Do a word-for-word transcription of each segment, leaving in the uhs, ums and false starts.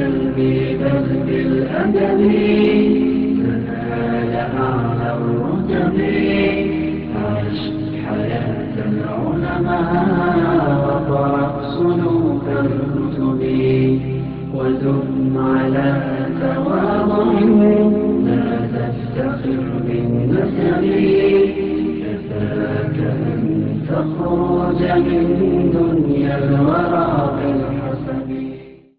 بالعلم بل بالأدب تنال أعلى الرتب. عش حياة العلماء وقرأ صنوف الكتب وثم على تواضع لا تفتخر بالنسب. كفاك أن تخرج من دنيا الورى بالحسب.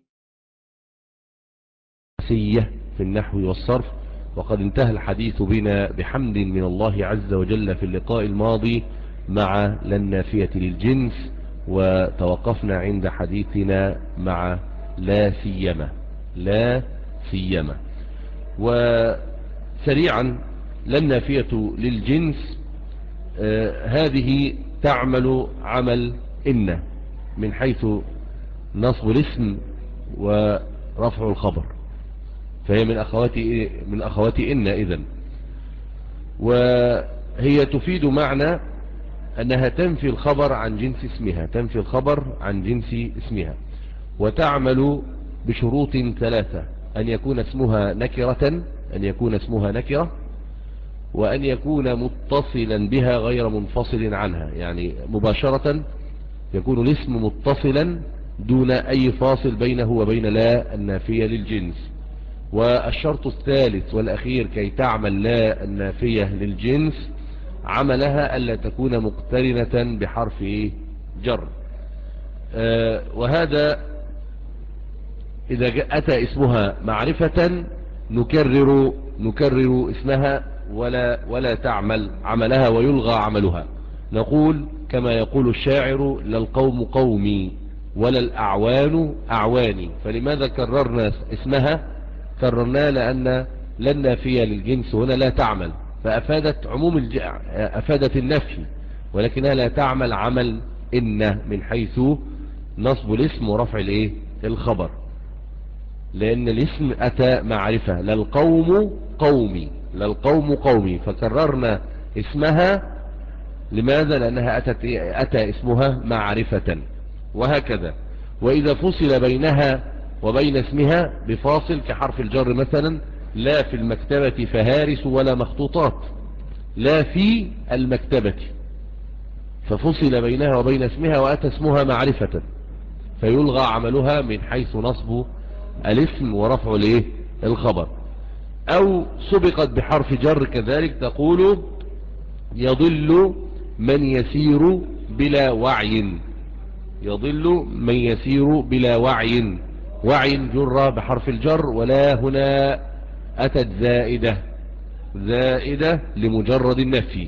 سية في النحو والصرف. وقد انتهى الحديث بنا بحمد من الله عز وجل في اللقاء الماضي مع لا النافية للجنس، وتوقفنا عند حديثنا مع لا سيما. لا سيما. وسريعا لا النافية للجنس آه هذه تعمل عمل إن من حيث نصب الاسم ورفع الخبر، فهي من أخوات من أخوات إن إذن. وهي تفيد معنى أنها تنفي الخبر عن جنس اسمها، تنفي الخبر عن جنس اسمها. وتعمل بشروط ثلاثة: أن يكون اسمها نكرة، أن يكون اسمها نكرة، وأن يكون متصلا بها غير منفصل عنها، يعني مباشرة يكون الاسم متصلا دون أي فاصل بينه وبين لا النافية للجنس. والشرط الثالث والأخير كي تعمل لا النافية للجنس عملها ألا تكون مقترنة بحرف إيه؟ جر. آه وهذا إذا أتى اسمها معرفة نكرر نكرر اسمها ولا ولا تعمل عملها ويلغى عملها. نقول كما يقول الشاعر: لا القوم قومي ولا الأعوان أعواني. فلماذا كررنا اسمها؟ كررنا لأن لا النافية للجنس هنا لا تعمل، فأفادت عموم الج... أفادت النفي، ولكنها لا تعمل عمل إن من حيث نصب الاسم ورفع الايه الخبر، لأن الاسم أتى معرفة. لا القوم قومي، لا القوم قومي، فكررنا اسمها. لماذا؟ لأنها أتت أتى اسمها معرفة. وهكذا. وإذا فصل بينها وبين اسمها بفاصل كحرف الجر مثلا: لا في المكتبة فهارس ولا مخطوطات، لا في المكتبة، ففصل بينها وبين اسمها وأتى اسمها معرفة، فيلغى عملها من حيث نصب الاسم ورفع الايه الخبر. أو سبقت بحرف جر كذلك، تقول: يضل من يسير بلا وعي، يضل من يسير بلا وعي. وعي جر بحرف الجر، ولا هنا أتت زائدة، زائدة لمجرد النفي.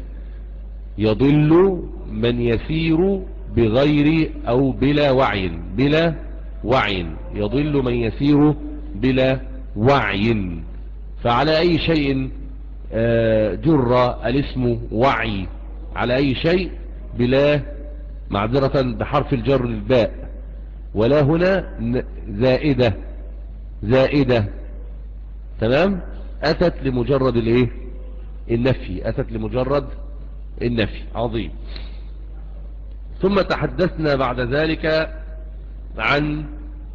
يضل من يسير بغير أو بلا وعي، بلا وعي، يضل من يسير بلا وعي. فعلى أي شيء جر الاسم وعي؟ على أي شيء؟ بلا، معذرة، بحرف الجر الباء، ولا هنا زائدة، زائدة. تمام. أتت لمجرد الايه النفي، أتت لمجرد النفي. عظيم. ثم تحدثنا بعد ذلك عن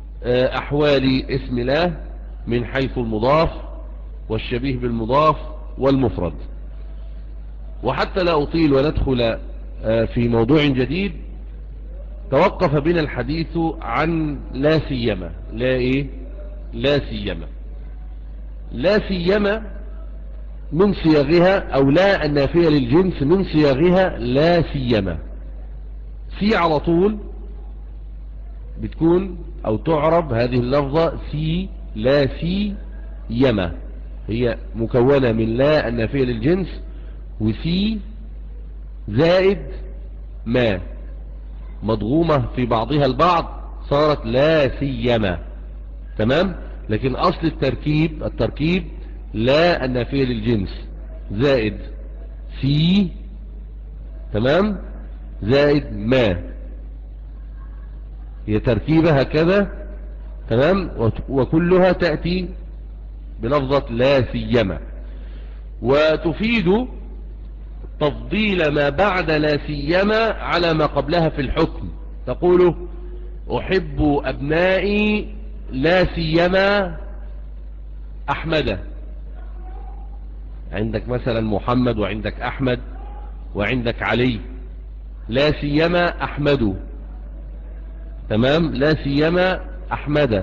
أحوال اسم الله من حيث المضاف والشبيه بالمضاف والمفرد. وحتى لا أطيل وندخل في موضوع جديد، توقف بنا الحديث عن لا سيما. لا إيه؟ لا سيما. لا سيما من صياغها، أو لا النافية للجنس من صياغها لا سيما. في على طول بتكون أو تعرب هذه اللفظة سي، لا سي يما، هي مكونة من لا النافية للجنس وسي زائد ما، مضغومة في بعضها البعض صارت لا سيما. تمام. لكن أصل التركيب التركيب لا النافية للجنس زائد سي، تمام، زائد ما، هي تركيبة هكذا. تمام. وكلها تأتي بلفظة لا سيما، وتفيد تفضيل ما بعد لا سيما على ما قبلها في الحكم. تقول: أحب أبنائي لا سيما أحمد. عندك مثلا محمد وعندك أحمد وعندك علي، لا سيما أحمد. تمام، لا سيما أحمد.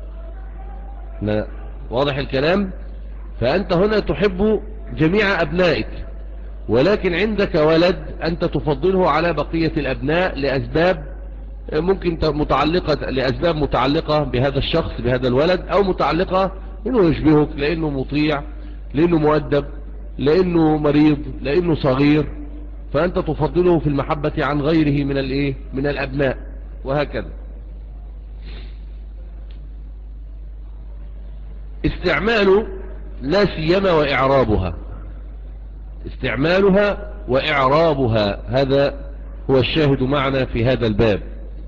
واضح الكلام؟ فأنت هنا تحب جميع أبنائك، ولكن عندك ولد أنت تفضله على بقية الأبناء لأسباب ممكن متعلقة لأسباب متعلقة بهذا الشخص بهذا الولد، أو متعلقة لأنه يشبهك، لأنه مطيع، لأنه مؤدب، لأنه مريض، لأنه صغير، فأنت تفضله في المحبة عن غيره من الإيه من الأبناء، وهكذا. استعمال لا سيما وإعرابها، استعمالها وإعرابها، هذا هو الشاهد معنا في هذا الباب.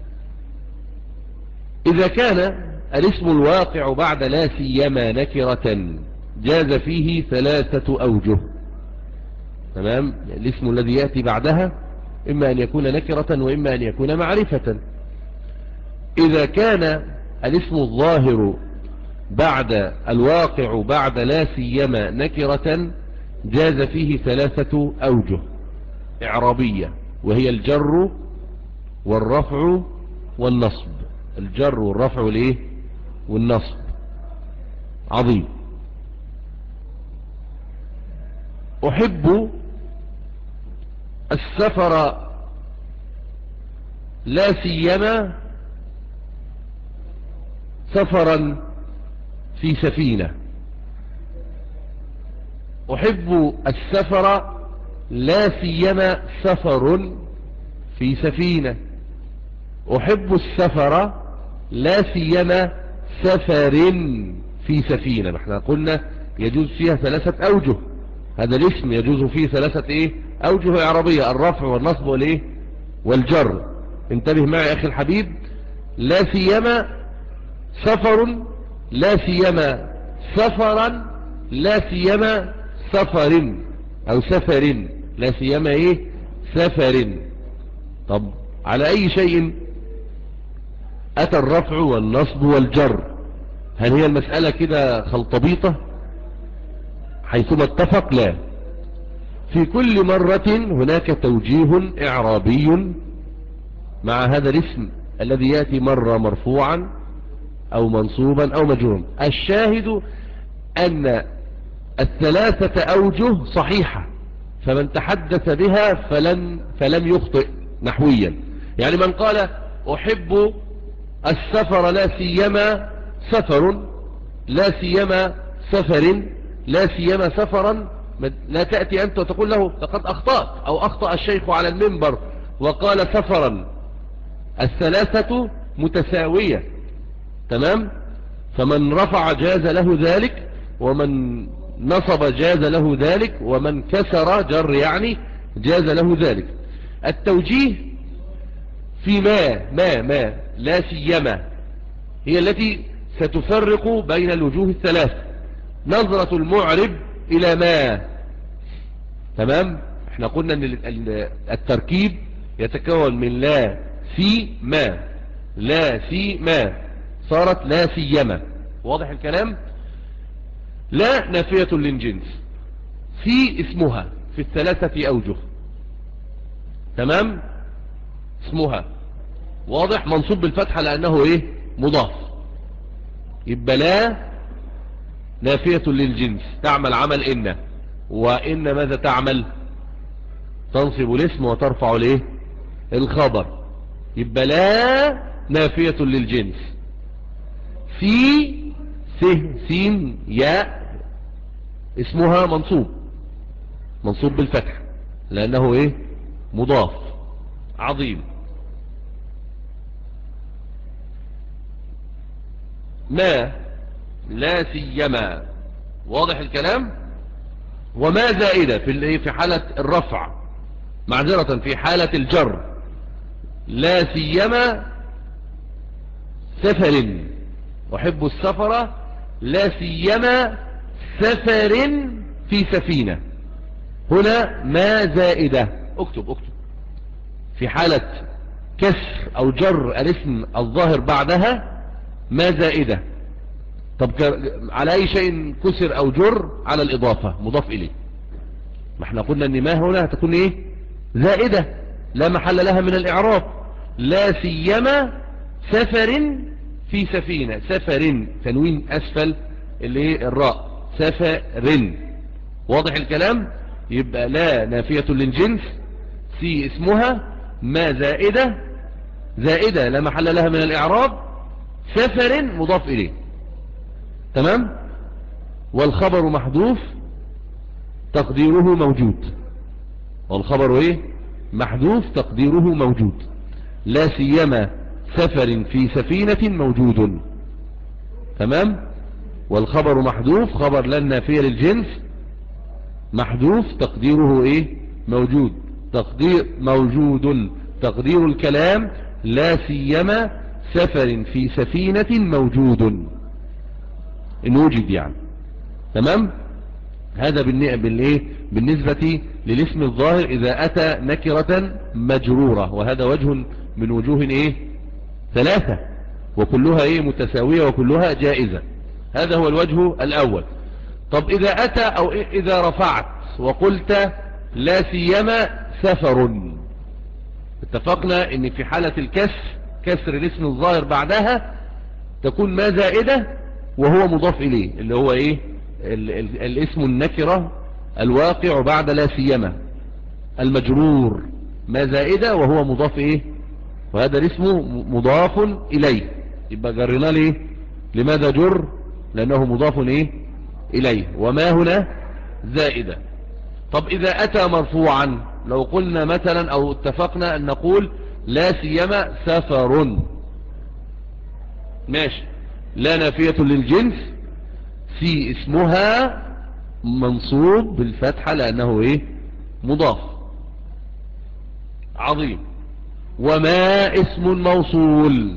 إذا كان الاسم الواقع بعد لا سيما نكرة جاز فيه ثلاثة أوجه. تمام، الاسم الذي يأتي بعدها إما أن يكون نكرة وإما أن يكون معرفة. إذا كان الاسم الظاهر بعد الواقع بعد لا سيما نكرة جاز فيه ثلاثة أوجه إعرابية، وهي الجر والرفع والنصب. الجر والرفع والإيه والنصب. عظيم. أحب السفر لا سيما سفرا في سفينة. أحب السفر لا سيما سفر في سفينة. أحب السفر لا سيما سفر في سفينة. نحن قلنا يجوز فيها ثلاثة أوجه، هذا الاسم يجوز فيه ثلاثة إيه أوجه إعرابية، الرفع والنصب والإيه والجر. انتبه معي أخي الحبيب، لا سيما سفر، لا سيما سفرا، لا سيما سفر أو سفر، لا سيما إيه سفر. طب على أي شيء أتى الرفع والنصب والجر؟ هل هي المسألة كده خلطبيطة حيثما اتفق؟ لا، في كل مرة هناك توجيه إعرابي مع هذا الاسم الذي يأتي مرة مرفوعا أو منصوبا أو مجرورا. الشاهد أن الثلاثة أوجه صحيحة، فمن تحدث بها فلن فلم يخطئ نحويا. يعني من قال أحب السفر لا سيما سفر، لا سيما سفر، لا سيما سفرا، لا تأتي أنت وتقول له لقد أخطأت أو أخطأ الشيخ على المنبر وقال سفرا. الثلاثة متساوية. تمام، فمن رفع جاز له ذلك، ومن نصب جاز له ذلك، ومن كسر جر يعني جاز له ذلك. التوجيه في ما ما ما لا سيما هي التي ستفرق بين الوجوه الثلاث. نظرة المعرب إلى ما. تمام، احنا قلنا ان التركيب يتكون من لا سي ما، لا سي ما صارت لا سيما. واضح الكلام؟ لا نافية للجنس، في اسمها في الثلاثة أوجه. تمام، اسمها واضح، منصوب بالفتحة لأنه ايه مضاف. يبقى لا نافية للجنس تعمل عمل إن، وإن ماذا تعمل؟ تنصب الاسم وترفع الايه الخبر. يبقى لا نافية للجنس. في س سين ياء اسمها منصوب، منصوب بالفتح لأنه ايه مضاف. عظيم. ما لا سيما. واضح الكلام؟ وما زائدة في في حالة الرفع، معذرة في حالة الجر، لا سيما سفر. أحب السفر لا سيما سفر في سفينة. هنا ما زائدة. اكتب اكتب في حالة كسر أو جر الاسم الظاهر بعدها ما زائدة. طب على أي شيء كسر أو جر؟ على الإضافة مضاف إليه. ما احنا قلنا أن ما هنا هتكون إيه؟ زائدة لا محل لها من الإعراب. لا سيما سفر في سفينة. سفر تنوين أسفل اللي هي الراء. سفر. واضح الكلام؟ يبقى لا نافية للجنس، سي اسمها، ما زائدة زائدة لا محل لها من الإعراب، سفر مضاف إليه. تمام. والخبر محذوف تقديره موجود. والخبر ايه؟ محذوف تقديره موجود. لا سيما سفر في سفينة موجود. تمام. والخبر محذوف، خبر لا نافية للجنس محذوف تقديره ايه؟ موجود. تقدير موجود تقدير الكلام لا سيما سفر في سفينة موجود إن وجد يعني. تمام. هذا بالنسبة, بالنسبة للاسم الظاهر إذا أتى نكرة مجرورة، وهذا وجه من وجوه إيه؟ ثلاثة، وكلها إيه؟ متساوية وكلها جائزة. هذا هو الوجه الأول. طب إذا أتى أو إذا رفعت وقلت لا سيما سفر، اتفقنا ان في حالة الكسر، كسر الاسم الظاهر بعدها تكون ما زائدة وهو مضاف إليه، اللي هو إيه؟ ال ال الاسم النكرة الواقع بعد لا سيما المجرور، ما زائدة وهو مضاف إيه؟ وهذا الاسم مضاف إليه، يبقى جرنا ليه؟ لماذا جر؟ لأنه مضاف إيه؟ إليه، وما هنا زائدة. طب إذا أتى مرفوعا، لو قلنا مثلا أو اتفقنا أن نقول لا سيما سفر، ماشي، لا نافية للجنس، سي اسمها منصوب بالفتحة لأنه إيه؟ مضاف. عظيم. وما اسم موصول،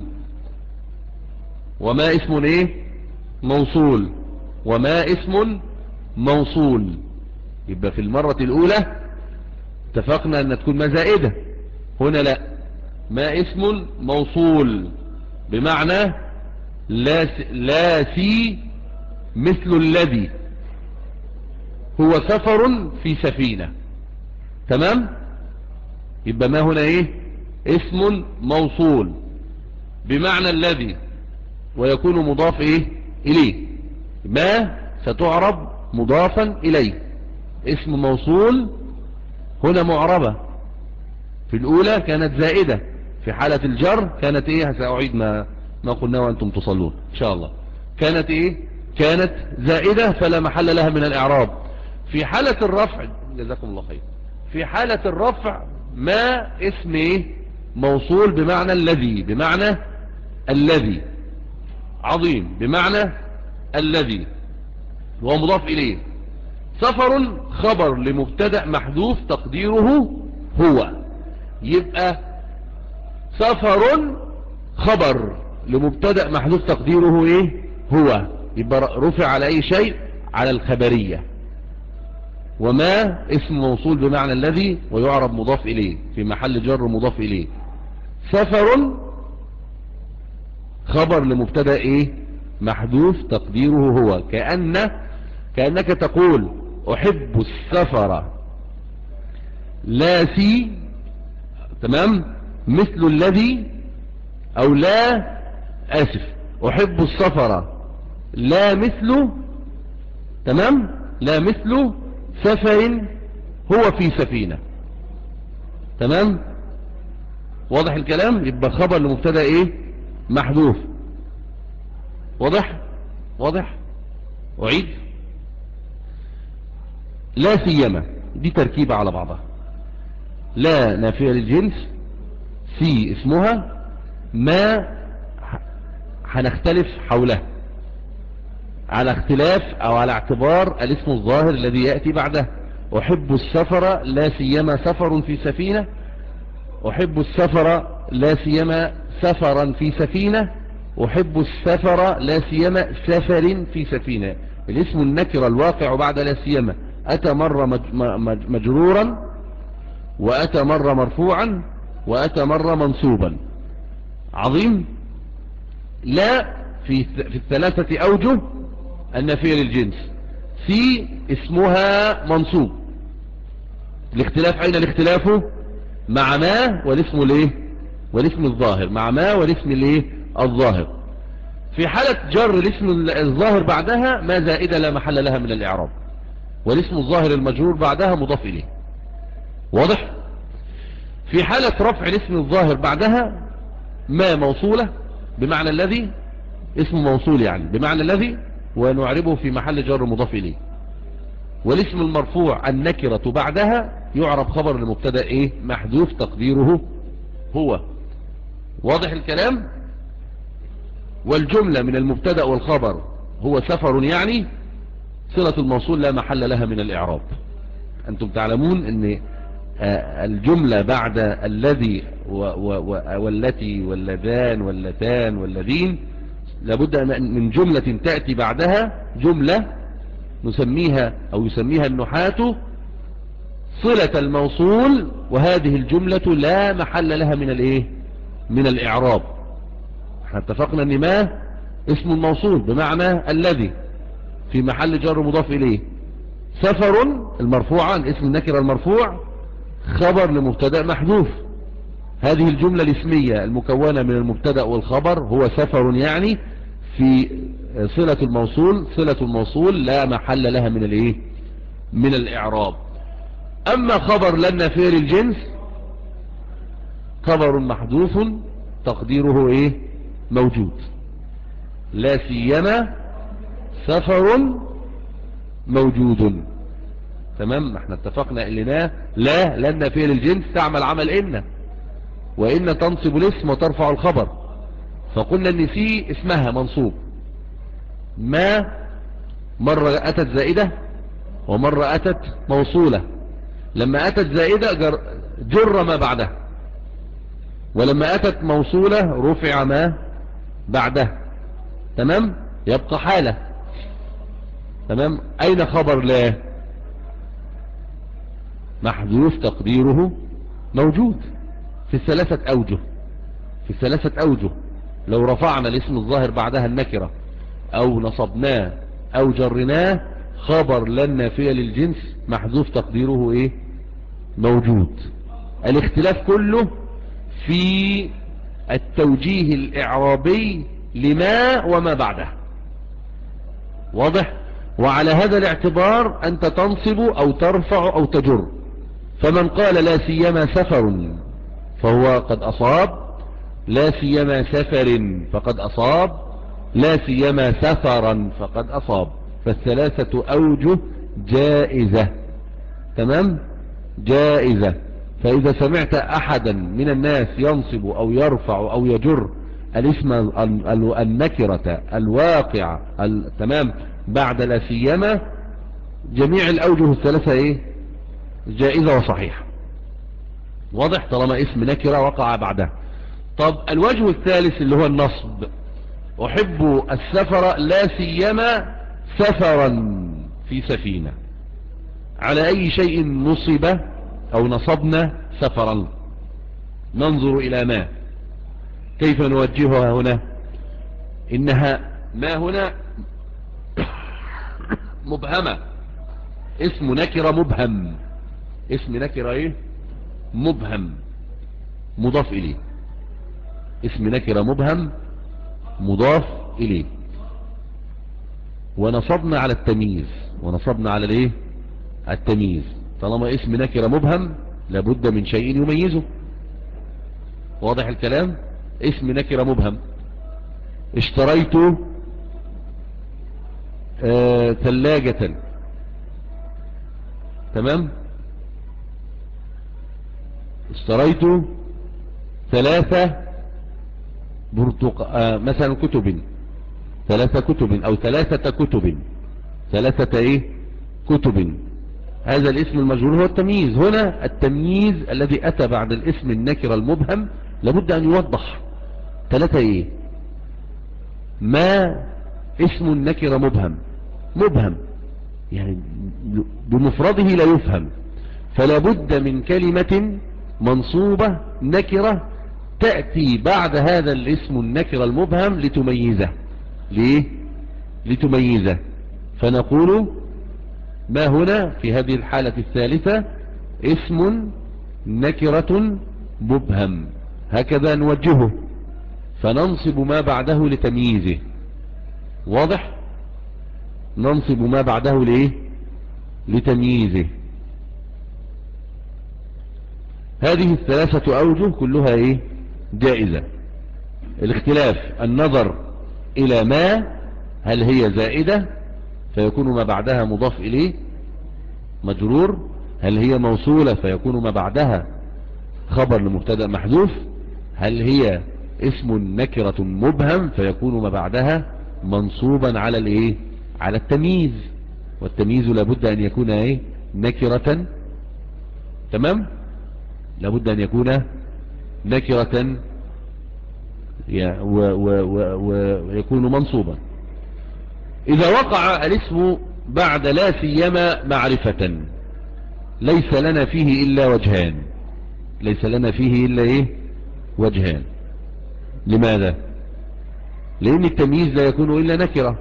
وما اسم إيه؟ موصول. وما اسم موصول، يبقى في المرة الأولى اتفقنا أن تكون ما زائدة، هنا لا، ما اسم موصول بمعنى لا, لا سي مثل الذي هو سفر في سفينة. تمام. يبقى ما هنا ايه؟ اسم موصول بمعنى الذي، ويكون مضاف ايه؟ اليه. ما ستعرب مضافا اليه، اسم موصول هنا معربة، في الاولى كانت زائدة، في حالة الجر كانت ايه؟ سأعيد ما, ما قلنا وانتم تصلون ان شاء الله. كانت ايه؟ كانت زائدة فلا محل لها من الاعراب. في حالة الرفع، جزاكم الله خير، في حالة الرفع ما اسم ايه؟ موصول بمعنى الذي، بمعنى الذي. عظيم. بمعنى الذي هو مضاف اليه. سفر خبر لمبتدأ محذوف تقديره هو، يبقى سفر خبر لمبتدأ محذوف تقديره ايه؟ هو، يبقى رفع على اي شيء؟ على الخبرية. وما اسم موصول بمعنى الذي ويعرب مضاف اليه في محل جر مضاف اليه. سفر خبر لمبتدأ ايه؟ محذوف تقديره هو، كأن كأنك تقول احب السفر لا سي، تمام، مثل الذي، او لا اسف احب السفر لا مثل، تمام، لا مثل سفر هو في سفينة. تمام. واضح الكلام؟ يبقى خبر لمبتدا ايه؟ محذوف. واضح؟ واضح؟ اعيد. لا سيما دي تركيبة على بعضها، لا نافية للجنس، سي اسمها، ما هنختلف حوله على اختلاف او على اعتبار الاسم الظاهر الذي يأتي بعده. احب السفر لا سيما سفر في سفينة، احب السفر لا سيما سفرا في سفينة، احب السفر لا سيما سفر في سفينة. الاسم النكر الواقع بعد لا سيما اتى مرة مجرورا، واتى مرة مرفوعا، واتى مرة منصوبا. عظيم. لا في في الثلاثة أوجه النافية للجنس. سي اسمها منصوب. الاختلاف أين الاختلاف؟ مع ما والاسم الايه والاسم الظاهر، مع ما والاسم الايه الظاهر. في حالة جر الاسم الظاهر بعدها ما زائدة لا محل لها من الإعراب، والاسم الظاهر المجرور بعدها مضاف إليه. واضح؟ في حالة رفع الاسم الظاهر بعدها ما موصولة بمعنى الذي، اسم موصول يعني بمعنى الذي، ونعربه في محل جر مضاف إليه. والاسم المرفوع النكرة بعدها يعرب خبر لمبتدا ايه محذوف تقديره هو. واضح الكلام؟ والجملة من المبتدا والخبر هو سفر يعني صلة الموصول لا محل لها من الإعراب. أنتم تعلمون أن الجملة بعد الذي والتي واللذان واللتان والذين لابد من جملة تأتي بعدها جملة نسميها أو يسميها النحاة صلة الموصول، وهذه الجملة لا محل لها من الايه من الإعراب. احنا اتفقنا ان ما اسم الموصول بمعنى الذي في محل جر مضاف إليه. سفر المرفوع اسم النكرة المرفوع خبر لمبتدا محذوف. هذه الجملة الاسمية المكونة من المبتدا والخبر هو سفر يعني في صلة الموصول، صلة الموصول لا محل لها من الايه من الإعراب. أما خبر لن نافية للجنس خبر محذوف تقديره ايه موجود. لا سيما سفر موجود. تمام؟ احنا اتفقنا اننا لا لن نافية للجنس تعمل عمل إن، وإن تنصب الاسم وترفع الخبر. فقلنا ان سي اسمها منصوب. ما مرة أتت زائدة ومرة أتت موصولة. لما أتت زائدة جر, جر ما بعدها، ولما أتت موصولة رفع ما بعدها. تمام؟ يبقى حالة. تمام؟ أين خبر لا؟ محذوف تقديره موجود في الثلاثة أوجه. في الثلاثة أوجه لو رفعنا الاسم الظاهر بعدها النكرة أو نصبناه أو جرناه خبر لن نافية للجنس محذوف تقديره إيه موجود. الاختلاف كله في التوجيه الإعرابي لما وما بعده. واضح؟ وعلى هذا الاعتبار أنت تنصب أو ترفع أو تجر. فمن قال لا سيما سفر فهو قد أصاب، لا سيما سفر فقد أصاب، لا سيما سفرا فقد أصاب. فالثلاثة أوجه جائزة. تمام؟ جائزة. فإذا سمعت أحدا من الناس ينصب أو يرفع أو يجر الاسم النكرة الواقع تمام بعد لا سيما، جميع الأوجه الثلاثة إيه جائزة وصحيحة. واضح؟ طالما اسم نكرة وقع بعدها. طب الوجه الثالث اللي هو النصب. أحب السفر لا سيما سفرا في سفينة. على أي شيء نصب أو نصبنا سفرا؟ ننظر إلى ما كيف نوجهها هنا. إنها ما هنا مبهمة، اسم نكرة مبهم. اسم نكرة ايه مبهم مضاف إليه. اسم نكرة مبهم مضاف إليه. ونصبنا على التمييز، ونصبنا على الايه التمييز. طالما اسم نكرة مبهم لابد من شيء يميزه. واضح الكلام؟ اسم نكرة مبهم. اشتريت آه ثلاجة. تمام؟ اشتريت ثلاثة برتق... آه مثلا كتب، ثلاثة كتب او ثلاثة كتب، ثلاثة ايه كتب. هذا الاسم المجهول هو التمييز. هنا التمييز الذي اتى بعد الاسم النكرة المبهم لابد ان يوضح. ثلاثة ايه؟ ما اسم النكرة مبهم، مبهم يعني بمفرده لا يفهم. فلا بد من كلمة منصوبة نكرة تأتي بعد هذا الاسم النكرة المبهم لتميزه. ليه؟ لتميزه. فنقول ما هنا في هذه الحالة الثالثة اسم نكرة مبهم، هكذا نوجهه، فننصب ما بعده لتمييزه. واضح؟ ننصب ما بعده ليه؟ لتمييزه. هذه الثلاثة أوجه كلها ايه؟ جائزة. الاختلاف النظر إلى ما، هل هي زائدة فيكون ما بعدها مضاف إليه مجرور، هل هي موصولة فيكون ما بعدها خبر لمبتدأ محذوف، هل هي اسم نكرة مبهم فيكون ما بعدها منصوبا على الايه؟ على التمييز، والتمييز لابد ان يكون ايه؟ نكرة. تمام؟ لابد ان يكون نكرة ويكون منصوبا. اذا وقع الاسم بعد لا سيما معرفة ليس لنا فيه الا وجهان، ليس لنا فيه الا ايه؟ وجهان. لماذا؟ لان التمييز لا يكون الا نكرة.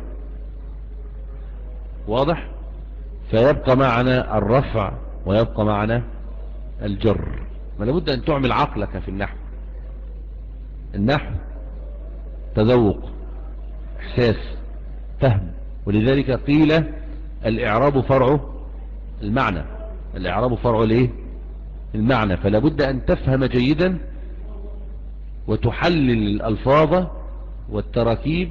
واضح؟ فيبقى معنا الرفع ويبقى معنا الجر. ما لابد ان تعمل عقلك في النحو. النحو تذوق، احساس، فهم. ولذلك قيل الاعراب فرع المعنى، الاعراب فرع الايه؟ المعنى. فلا بد ان تفهم جيدا وتحلل الالفاظ والتراكيب،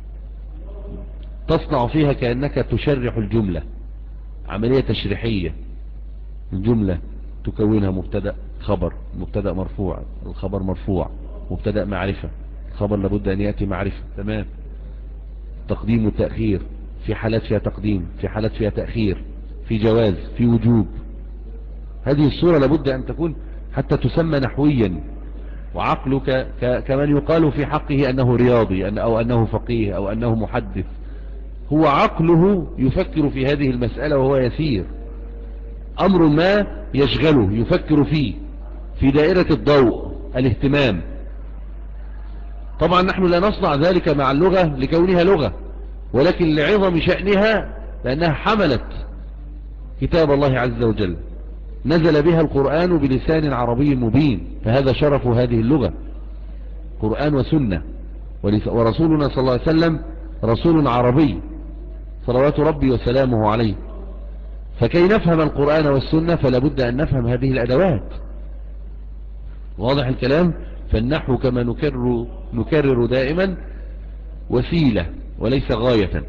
تصنع فيها كأنك تشرح الجملة، عملية تشريحية. الجملة تكونها مبتدأ خبر، مبتدأ مرفوع، الخبر مرفوع، مبتدأ معرفة، الخبر لابد أن يأتي معرفة. تمام؟ تقديم والتأخير، في حالات فيها تقديم، في حالات فيها تأخير، في جواز، في وجوب. هذه الصورة لابد أن تكون حتى تسمى نحويا. وعقلك كمن يقال في حقه أنه رياضي أو أنه فقيه أو أنه محدث، هو عقله يفكر في هذه المسألة وهو يسير، أمر ما يشغله يفكر فيه في دائرة الضوء الاهتمام. طبعا نحن لا نصنع ذلك مع اللغة لكونها لغة، ولكن لعظم شأنها، لأنها حملت كتاب الله عز وجل، نزل بها القرآن بلسان عربي مبين، فهذا شرف هذه اللغة، قرآن وسنة. ورسولنا صلى الله عليه وسلم رسول عربي صلوات ربي وسلامه عليه. فكي نفهم القرآن والسنة فلا بد أن نفهم هذه الأدوات. واضح الكلام؟ فالنحو كما نكرر, نكرر دائما وسيلة وليس غاية،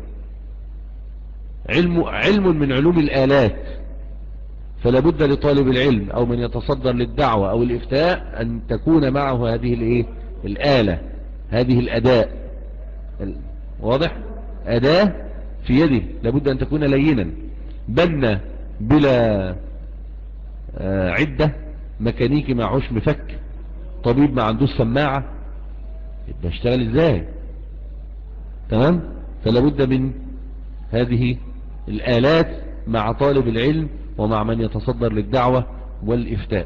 علم, علم من علوم الآلات. فلا بد لطالب العلم أو من يتصدر للدعوة أو الإفتاء أن تكون معه هذه الإيه؟ الآلة، هذه الأداء. واضح؟ أداة في يده لابد أن تكون لينا، بنا بلا عدة، ميكانيكي معهوش مفك، طبيب ما عندوش سماعة، يبقى اشتغل ازاي؟ تمام؟ فلا بد من هذه الآلات مع طالب العلم ومع من يتصدر للدعوة والإفتاء.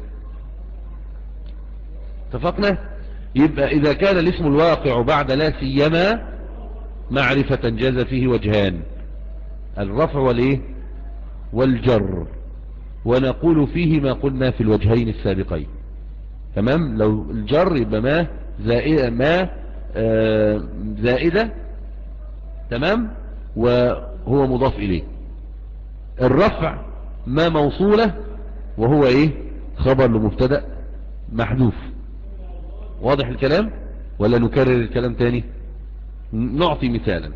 اتفقنا؟ يبقى إذا كان الاسم الواقع بعد لا سيما معرفة جاز فيه وجهان، الرفع والايه؟ والجر. ونقول فيه ما قلنا في الوجهين السابقين. تمام؟ لو الجر يبقى ما زائدة، ما آه زائدة، تمام، وهو مضاف إليه. الرفع ما موصولة وهو ايه؟ خبر لمبتدأ محذوف. واضح الكلام ولا نكرر الكلام تاني؟ نعطي مثالا،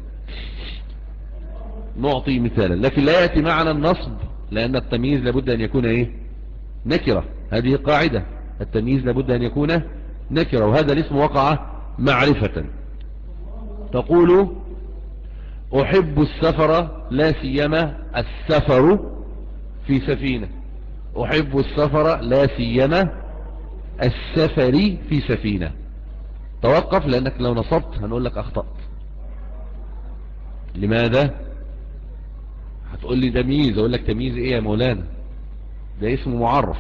نعطي مثالا لكن لا يأتي معنا النصب، لأن التمييز لابد أن يكون ايه؟ نكرة. هذه قاعدة، التمييز لابد أن يكون نكرة، وهذا الاسم وقع معرفة. تقول أحب السفر لا سيما السفر في سفينة، أحب السفر لا سيما السفر في سفينة. توقف، لأنك لو نصبت هنقول لك أخطأت. لماذا؟ هتقول لي ده تمييز، أقول لك تمييز إيه يا مولانا؟ ده اسم معرف.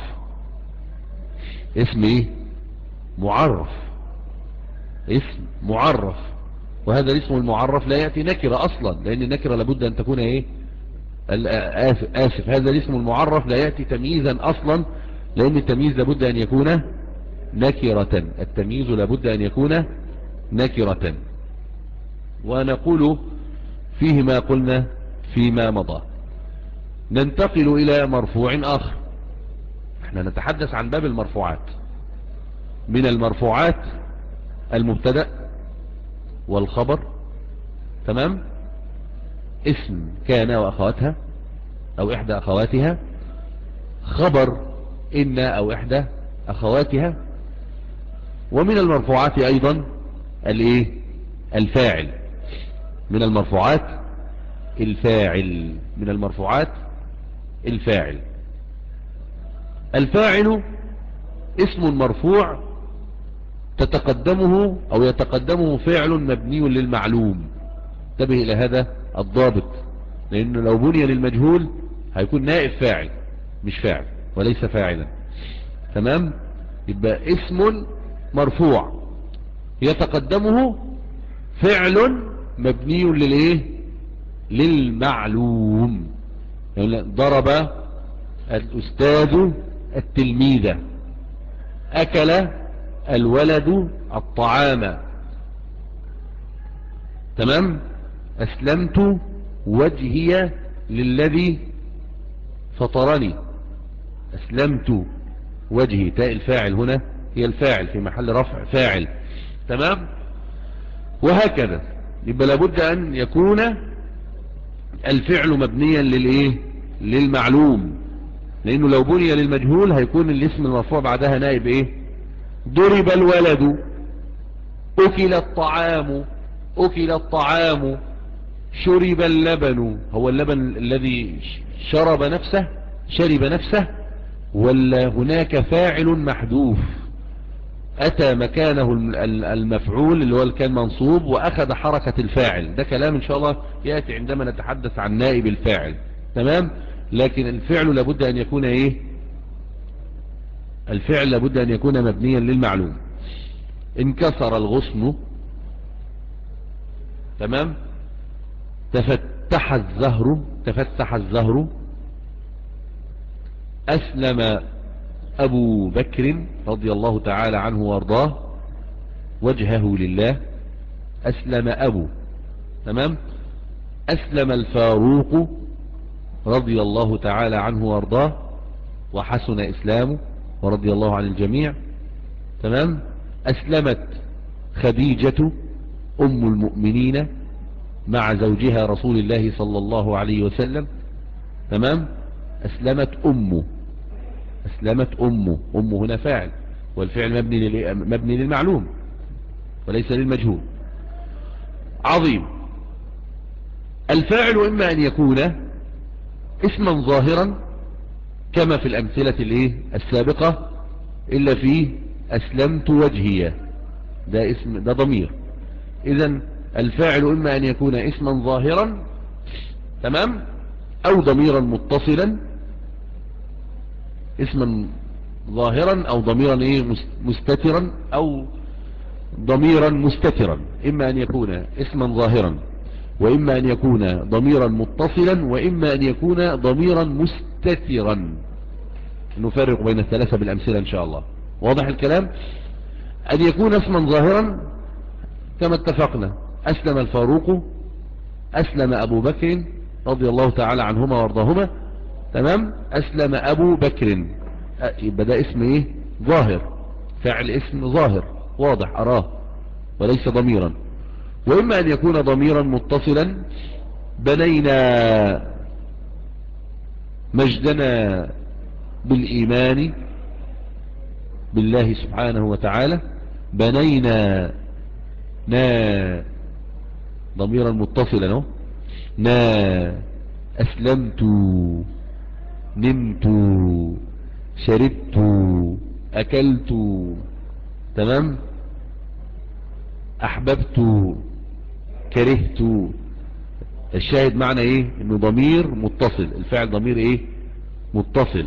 اسم إيه؟ معرف، اسم معرف. وهذا الاسم المعرف لا يأتي نكرة أصلا، لأن النكرة لابد أن تكون إيه؟ آسف, آسف هذا الاسم المعرف لا يأتي تمييزا أصلا، لأن التمييز لابد أن يكون نكرة، التمييز لابد أن يكون نكرة. ونقول فيه ما قلنا فيما مضى. ننتقل إلى مرفوع آخر. احنا نتحدث عن باب المرفوعات. من المرفوعات المبتدأ والخبر، تمام، اسم كان وأخواتها أو إحدى أخواتها، خبر إن أو إحدى أخواتها. ومن المرفوعات أيضا الإيه؟ الفاعل. من المرفوعات الفاعل من المرفوعات الفاعل الفاعل اسم مرفوع تتقدمه أو يتقدمه فعل مبني للمعلوم. انتبه إلى هذا الضابط، لأنه لو بني للمجهول هيكون نائب فاعل مش فاعل وليس فاعلا. تمام؟ يبقى اسم مرفوع يتقدمه فعل مبني للإيه؟ للمعلوم. يعني ضرب الأستاذ التلميذ، أكل الولد الطعام. تمام؟ أسلمت وجهي للذي فطرني. أسلمت وجهي، تاء الفاعل هنا هي الفاعل في محل رفع فاعل. تمام؟ وهكذا. يبقى لابد أن يكون الفعل مبنيا للإيه؟ للمعلوم، لأنه لو بني للمجهول هيكون الاسم المرفوع بعدها نائب إيه؟ ضرب الولد، أكل الطعام، أكل الطعام، شرب اللبن. هو اللبن الذي شرب نفسه شرب نفسه ولا هناك فاعل محذوف أتى مكانه المفعول اللي هو كان منصوب وأخذ حركة الفاعل؟ ده كلام إن شاء الله يأتي عندما نتحدث عن نائب الفاعل. تمام؟ لكن الفعل لابد أن يكون إيه؟ الفعل لابد أن يكون مبنيا للمعلوم. انكسر الغصن، تمام، تفتح الزهر، تفتح الزهر، أسلم أبو بكر رضي الله تعالى عنه وارضاه وجهه لله. أسلم أبو، تمام. أسلم الفاروق رضي الله تعالى عنه وارضاه وحسن إسلامه ورضي الله عن الجميع. تمام. أسلمت خديجة أم المؤمنين مع زوجها رسول الله صلى الله عليه وسلم. تمام. أسلمت أمه، أسلمت أمه، أمه هنا فاعل، والفعل مبني مبني للمعلوم وليس للمجهول. عظيم. الفاعل إما أن يكون اسما ظاهرا كما في الأمثلة الايه السابقة، إلا فيه أسلمت وجهي، ده اسم، ده ضمير. إذن الفاعل إما أن يكون اسما ظاهرا، تمام، أو ضميرا متصلا، اسما ظاهرا أو ضميرا ايه مستترا أو ضميرا مستترا. إما أن يكون اسما ظاهرا، وإما أن يكون ضميرا متصلا، وإما أن يكون ضميرا مستترا. نفرق بين الثلاثة بالأمثلة إن شاء الله. واضح الكلام؟ أن يكون اسما ظاهرا كما اتفقنا، أسلم الفاروق، أسلم أبو بكر رضي الله تعالى عنهما وارضاهما. تمام. أسلم أبو بكر، يبقى ده اسم ايه ظاهر، فعل اسم ظاهر واضح أراه وليس ضميرا. وإما أن يكون ضميرا متصلا، بنينا مجدنا بالإيمان بالله سبحانه وتعالى، بنينا نا ضميرا متصلا، نا أسلمت، نمت، شربت، أكلت، تمام، أحببت، كرهت. الشاهد معنى ايه؟ انه ضمير متصل، الفعل ضمير ايه متصل.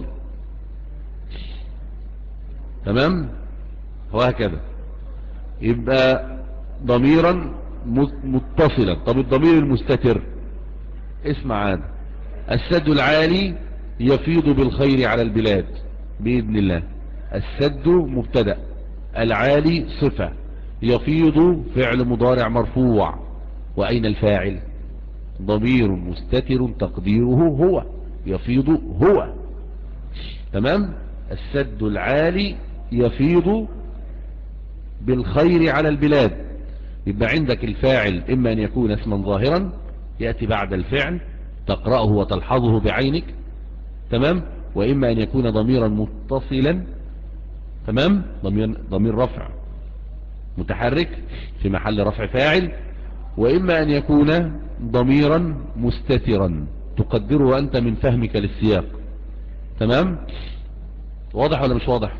تمام. وهكذا يبقى ضميرا متصلا. طب الضمير المستتر اسمع هذا: السد العالي يفيض بالخير على البلاد بإذن الله. السد مبتدأ، العالي صفة، يفيض فعل مضارع مرفوع. وأين الفاعل؟ ضمير مستتر تقديره هو، يفيض هو. تمام. السد العالي يفيض بالخير على البلاد. يبقى عندك الفاعل إما أن يكون اسما ظاهرا يأتي بعد الفعل تقرأه وتلحظه بعينك، تمام، وإما أن يكون ضميرا متصلا، تمام، ضمير, ضمير رفع متحرك في محل رفع فاعل، وإما أن يكون ضميرا مستترا تقدره أنت من فهمك للسياق. تمام. واضح ولا مش واضح؟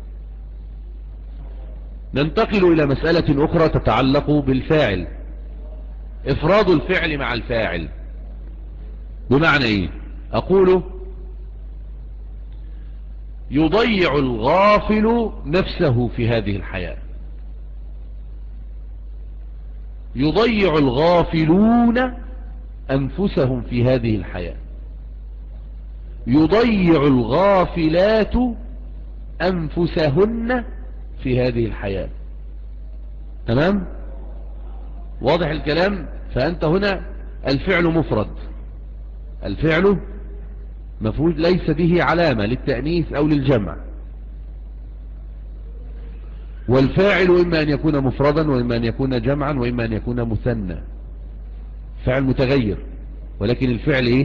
ننتقل إلى مسألة أخرى تتعلق بالفاعل. إفراد الفعل مع الفاعل بمعنى إيه؟ أقول يضيع الغافل نفسه في هذه الحياة، يضيع الغافلون أنفسهم في هذه الحياة، يضيع الغافلات أنفسهن في هذه الحياة. تمام. واضح الكلام؟ فأنت هنا الفعل مفرد، الفعل مفروض ليس به علامة للتأنيث أو للجمع، والفاعل إما أن يكون مفردا وإما أن يكون جمعا وإما أن يكون مثنى، فعل متغير، ولكن الفعل إيه؟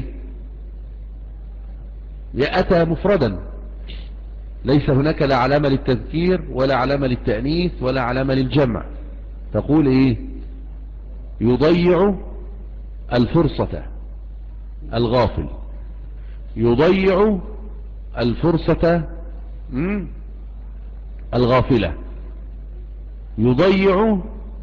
يأتى مفردا، ليس هناك لا علامة للتذكير ولا علامة للتأنيث ولا علامة للجمع. تقول إيه؟ يضيع الفرصة الغافل، يضيع الفرصة الغافلة، يضيع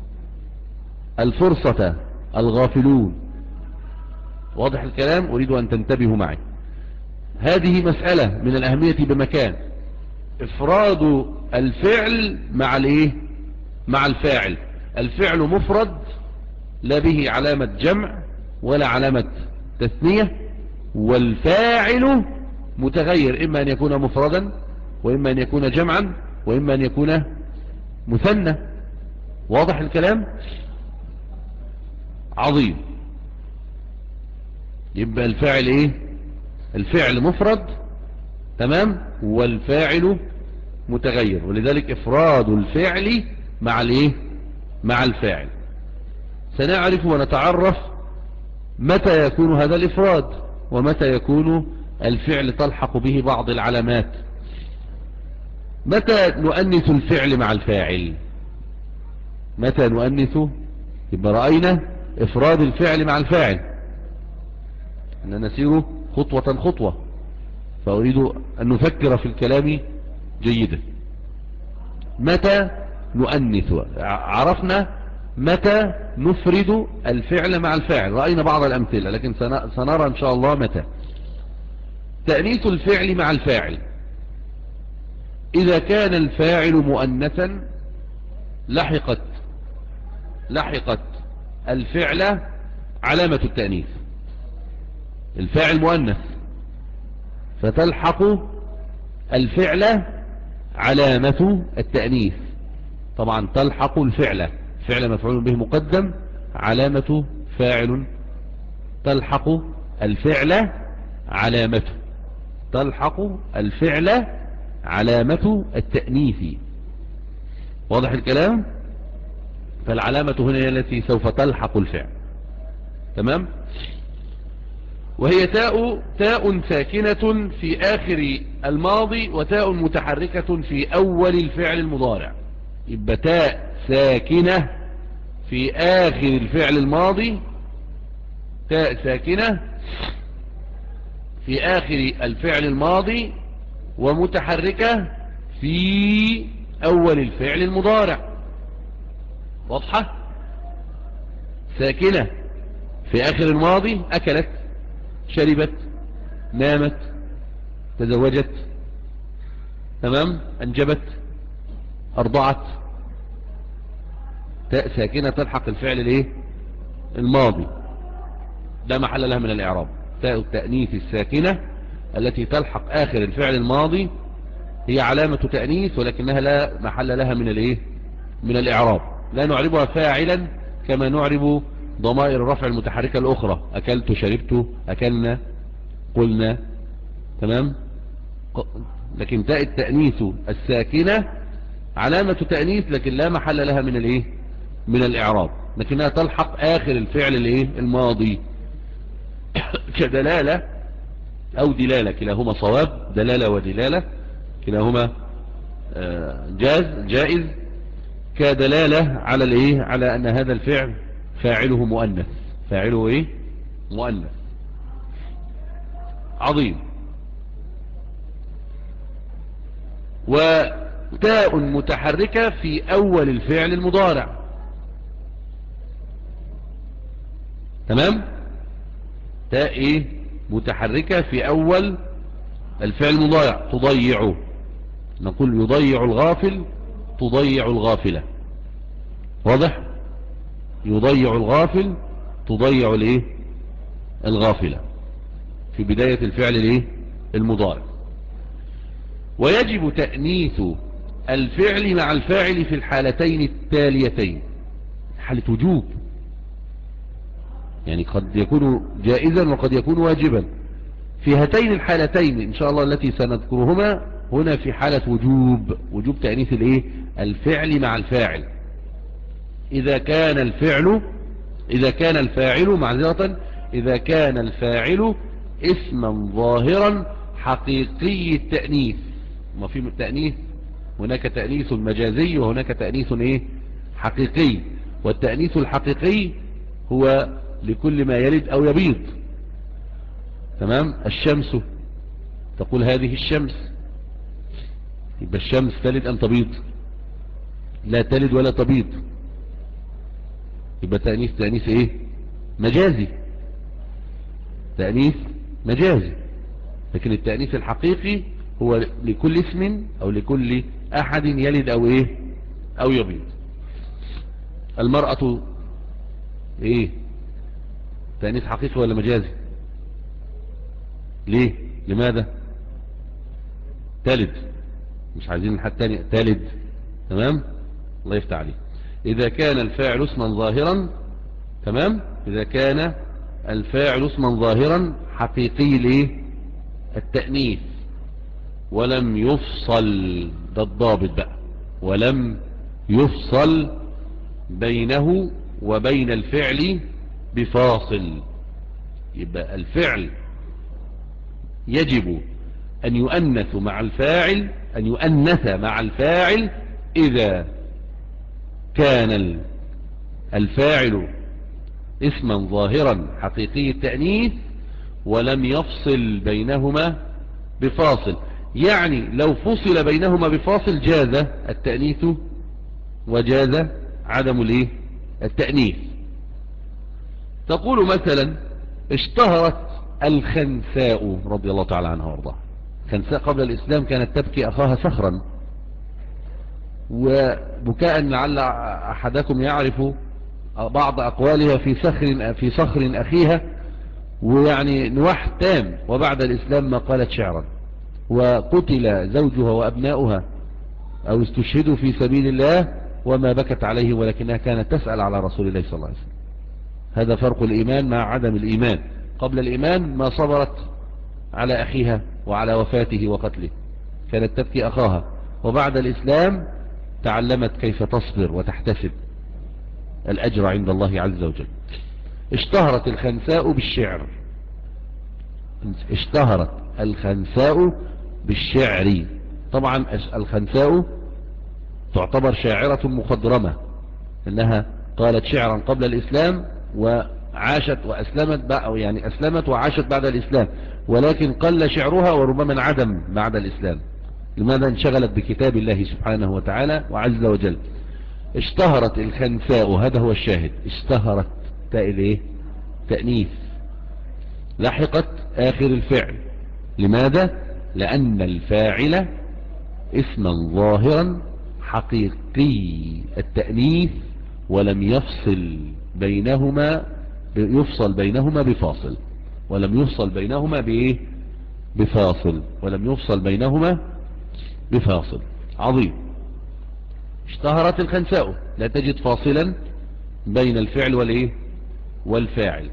الفرصة الغافلون. واضح الكلام؟ أريد أن تنتبهوا معي. هذه مسألة من الأهمية بمكان، إفراد الفعل مع الإيه؟ مع الفاعل. الفعل مفرد لا به علامة جمع ولا علامة تثنية، والفاعل متغير، إما أن يكون مفردا وإما أن يكون جمعا وإما أن يكون مثنى. واضح الكلام؟ عظيم. يبقى الفاعل إيه؟ الفعل مفرد، تمام، والفاعل متغير، ولذلك إفراد الفعل مع الإيه؟ مع الفاعل. سنعرف ونتعرف متى يكون هذا الإفراد ومتى يكون الفعل تلحق به بعض العلامات. متى نؤنث الفعل مع الفاعل؟ متى نؤنث؟ يبقى رأينا إفراد الفعل مع الفاعل، أننا نسير خطوة خطوة، فأريد أن نفكر في الكلام جيدا. متى نؤنث؟ عرفنا متى نفرد الفعل مع الفاعل، رأينا بعض الأمثلة، لكن سنرى إن شاء الله متى. تأنيث الفعل مع الفاعل: إذا كان الفاعل مؤنثا لحقت لحقت الفعل علامة التأنيث. الفاعل مؤنث فتلحق الفعل علامة التأنيث. طبعا تلحق الفعل، فعل مفعول به مقدم، علامة فاعل، تلحق الفعل علامته، تلحق الفعل علامة التأنيث. واضح الكلام؟ فالعلامة هنا هي التي سوف تلحق الفعل. تمام. وهي تاء تاء ساكنة في آخر الماضي وتاء متحركة في أول الفعل المضارع. يبقى تاء ساكنة في آخر الفعل الماضي، تاء ساكنة في آخر الفعل الماضي ومتحركة في أول الفعل المضارع. واضحة؟ ساكنة في آخر الماضي: أكلت، شربت، نامت، تزوجت، تمام، أنجبت، أرضعت، تاء ساكنة تلحق الفعل الايه الماضي، لا محل لها من الإعراب. تاء التأنيث الساكنة التي تلحق آخر الفعل الماضي هي علامة تأنيث، ولكنها لا محل لها من الايه من الإعراب. لا نعربها فاعلا كما نعرب ضمائر الرفع المتحركة الأخرى، أكلت، شربت، أكلنا، قلنا، تمام. لكن تاء التأنيث الساكنة علامة تأنيث لكن لا محل لها من الايه من الإعراب، لكنها تلحق آخر الفعل الايه الماضي كدلالة أو دلالة، كلاهما صواب، دلالة ودلالة كلاهما جاز جائز، كدلالة على الايه على أن هذا الفعل فاعله مؤنث، فاعله ايه مؤنث. عظيم. وتاء متحركة في أول الفعل المضارع، تمام. تاء ايه متحركة في أول الفعل المضارع، تضيع، نقول يضيع الغافل، تضيع الغافلة، واضح؟ يضيع الغافل، تضيع الايه الغافلة في بداية الفعل الايه المضارع. ويجب تأنيث الفعل مع الفاعل في الحالتين التاليتين، حالة وجوب، يعني قد يكون جائزا وقد يكون واجبا. في هاتين الحالتين إن شاء الله التي سنذكرهما هنا في حالة وجوب، وجوب تأنيث الايه الفعل مع الفاعل. إذا كان الفعل إذا كان الفاعل معذرة إذا كان الفاعل اسما ظاهرا حقيقي التأنيث. مفهوم التأنيث، هناك تأنيث مجازي وهناك تأنيث ايه حقيقي. والتأنيث الحقيقي هو لكل ما يلد او يبيض، تمام. الشمس، تقول هذه الشمس، يبقى الشمس تلد ام تبيض؟ لا تلد ولا تبيض، يبقى تأنيث تأنيث ايه مجازي، تأنيث مجازي. لكن التأنيث الحقيقي هو لكل اسم او لكل احد يلد او ايه او يبيض. المرأة ايه تأنيث حقيقي ولا مجازي؟ ليه؟ لماذا؟ تلد، مش عايزين حد تاني، تلد، تمام. الله يفتح عليك. اذا كان الفاعل اسما ظاهرا، تمام، اذا كان الفاعل اسما ظاهرا حقيقي ليه التأنيث ولم يفصل، ده الضابط بقى، ولم يفصل بينه وبين الفعل بفاصل. يبقى الفعل يجب أن يؤنث مع الفاعل أن يؤنث مع الفاعل إذا كان الفاعل اسما ظاهرا حقيقي التأنيث ولم يفصل بينهما بفاصل. يعني لو فصل بينهما بفاصل جاز التأنيث وجاز عدم الايه التأنيث. تقول مثلا اشتهرت الخنساء رضي الله تعالى عنها وارضاها. خنساء قبل الإسلام كانت تبكي أخاها صخرا، وبكاء لعل أحدكم يعرف بعض أقوالها في صخر في صخر أخيها، ويعني نوح تام. وبعد الإسلام ما قالت شعرا، وقتل زوجها وأبناؤها أو استشهدوا في سبيل الله وما بكت عليه، ولكنها كانت تسأل على رسول الله صلى الله عليه وسلم. هذا فرق الإيمان مع عدم الإيمان. قبل الإيمان ما صبرت على أخيها وعلى وفاته وقتله، كانت تبكي أخاها. وبعد الإسلام تعلمت كيف تصبر وتحتسب الأجر عند الله عز وجل. اشتهرت الخنساء بالشعر، اشتهرت الخنساء بالشعر. طبعا الخنساء تعتبر شاعرة مخضرمة، انها قالت شعرا قبل الإسلام وعاشت وأسلمت، أو يعني أسلمت وعاشت بعد الإسلام، ولكن قل شعرها وربما انعدم بعد الإسلام. لماذا؟ انشغلت بكتاب الله سبحانه وتعالى وعز وجل. اشتهرت الخنساء، هذا هو الشاهد، اشتهرت تاء ايه تأنيث لحقت آخر الفعل. لماذا؟ لأن الفاعل اسما ظاهرا حقيقي التأنيث ولم يفصل بينهما يفصل بينهما بفاصل ولم يفصل بينهما بإيه بفاصل ولم يفصل بينهما بفاصل. عظيم. اشتهرت الخنساء، لا تجد فاصلا بين الفعل والإيه والفاعل.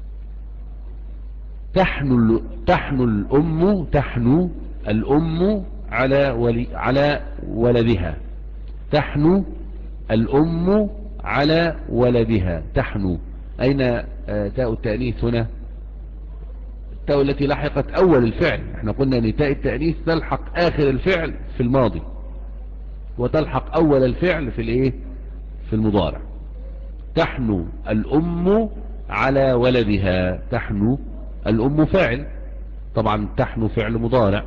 تحنو تحنو الأم تحنو الأم على ولي على ولدها. تحنو الأم على ولدها. تحنو. أين تاء التأنيث هنا؟ التاء التي لحقت أول الفعل. احنا قلنا ان تاء التأنيث تلحق آخر الفعل في الماضي وتلحق أول الفعل في الايه في المضارع. تحنو الأم على ولدها. تحنو الأم فاعل، طبعا تحنو فعل مضارع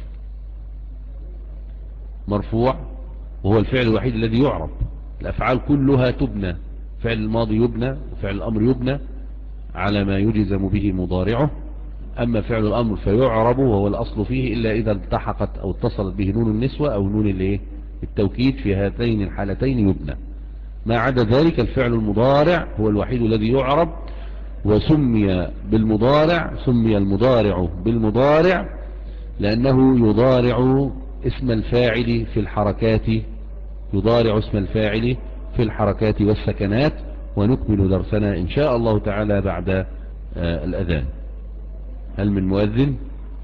مرفوع وهو الفعل الوحيد الذي يعرب. الأفعال كلها تبنى، فعل الماضي يبنى وفعل الأمر يبنى على ما يجزم به مضارعه. أما فعل الأمر فيعرب وهو الأصل فيه إلا إذا التحقت أو اتصلت به نون النسوة أو نون الايه التوكيد، في هاتين الحالتين يبنى. ما عدا ذلك الفعل المضارع هو الوحيد الذي يعرب، وسمي بالمضارع سمي المضارع بالمضارع لأنه يضارع اسم الفاعل في الحركات يضارع اسم الفاعل في الحركات والسكنات. ونكمل درسنا إن شاء الله تعالى بعد آه الأذان. هل من مؤذن؟